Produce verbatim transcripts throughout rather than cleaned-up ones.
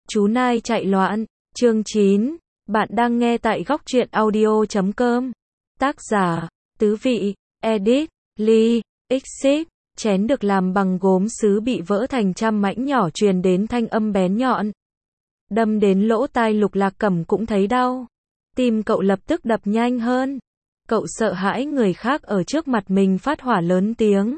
Chú Nai chạy loạn, chương chín, bạn đang nghe tại góc truyện audio chấm com. Tác giả, Tứ Vị, edit, Ly, Xyz, chén được làm bằng gốm sứ bị vỡ thành trăm mảnh nhỏ truyền đến thanh âm bén nhọn. Đâm đến lỗ tai Lục Lạc Cẩm cũng thấy đau. Tim cậu lập tức đập nhanh hơn. Cậu sợ hãi người khác ở trước mặt mình phát hỏa lớn tiếng.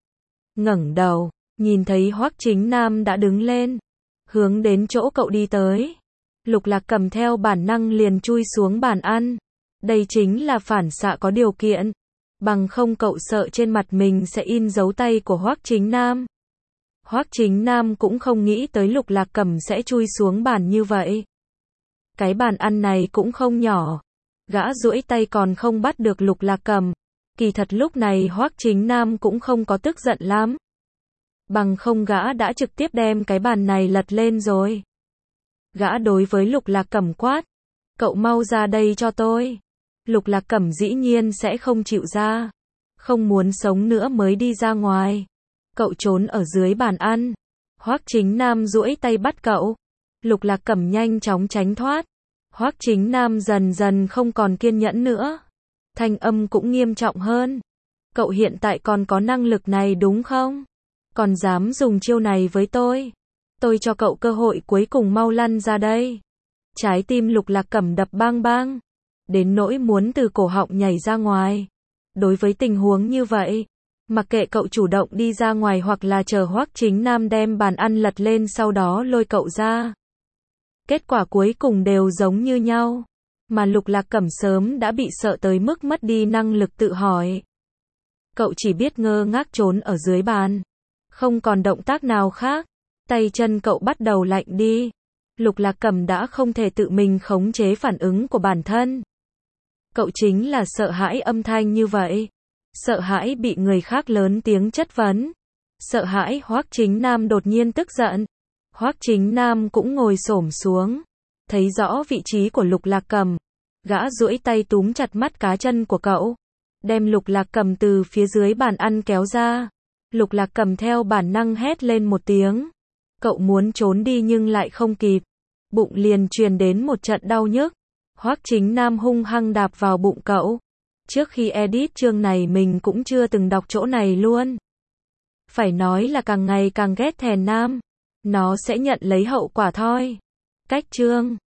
Ngẩng đầu, nhìn thấy Hoắc Chính Nam đã đứng lên, hướng đến chỗ cậu đi tới. Lục Lạc Cẩm theo bản năng liền chui xuống bàn ăn. Đây chính là phản xạ có điều kiện. Bằng không cậu sợ trên mặt mình sẽ in dấu tay của Hoắc Chính Nam. Hoắc Chính Nam cũng không nghĩ tới Lục Lạc Cẩm sẽ chui xuống bàn như vậy. Cái bàn ăn này cũng không nhỏ. Gã duỗi tay còn không bắt được Lục Lạc Cẩm. Kỳ thật lúc này Hoắc Chính Nam cũng không có tức giận lắm. Bằng không gã đã trực tiếp đem cái bàn này lật lên rồi. Gã đối với Lục Lạc Cẩm quát. Cậu mau ra đây cho tôi. Lục Lạc Cẩm dĩ nhiên sẽ không chịu ra. Không muốn sống nữa mới đi ra ngoài. Cậu trốn ở dưới bàn ăn. Hoắc Chính Nam duỗi tay bắt cậu. Lục Lạc Cẩm nhanh chóng tránh thoát. Hoắc Chính Nam dần dần không còn kiên nhẫn nữa. Thanh âm cũng nghiêm trọng hơn. Cậu hiện tại còn có năng lực này đúng không? Còn dám dùng chiêu này với tôi? Tôi cho cậu cơ hội cuối cùng, mau lăn ra đây. Trái tim Lục Lạc Cẩm đập bang bang. Đến nỗi muốn từ cổ họng nhảy ra ngoài. Đối với tình huống như vậy, mặc kệ cậu chủ động đi ra ngoài hoặc là chờ Hoắc Chính Nam đem bàn ăn lật lên sau đó lôi cậu ra. Kết quả cuối cùng đều giống như nhau. Mà Lục Lạc Cẩm sớm đã bị sợ tới mức mất đi năng lực tự hỏi. Cậu chỉ biết ngơ ngác trốn ở dưới bàn. Không còn động tác nào khác. Tay chân cậu bắt đầu lạnh đi. Lục Lạc Cẩm đã không thể tự mình khống chế phản ứng của bản thân. Cậu chính là sợ hãi âm thanh như vậy. Sợ hãi bị người khác lớn tiếng chất vấn. Sợ hãi Hoắc Chính Nam đột nhiên tức giận. Hoắc Chính Nam cũng ngồi xổm xuống. Thấy rõ vị trí của Lục Lạc Cẩm. Gã duỗi tay túm chặt mắt cá chân của cậu. Đem Lục Lạc Cẩm từ phía dưới bàn ăn kéo ra. Lục Lạc Cẩm theo bản năng hét lên một tiếng. Cậu muốn trốn đi nhưng lại không kịp. Bụng liền truyền đến một trận đau nhức. Hoắc Chính Nam hung hăng đạp vào bụng cậu. Trước khi edit chương này mình cũng chưa từng đọc chỗ này luôn. Phải nói là càng ngày càng ghét thèn nam. Nó sẽ nhận lấy hậu quả thôi. Cách chương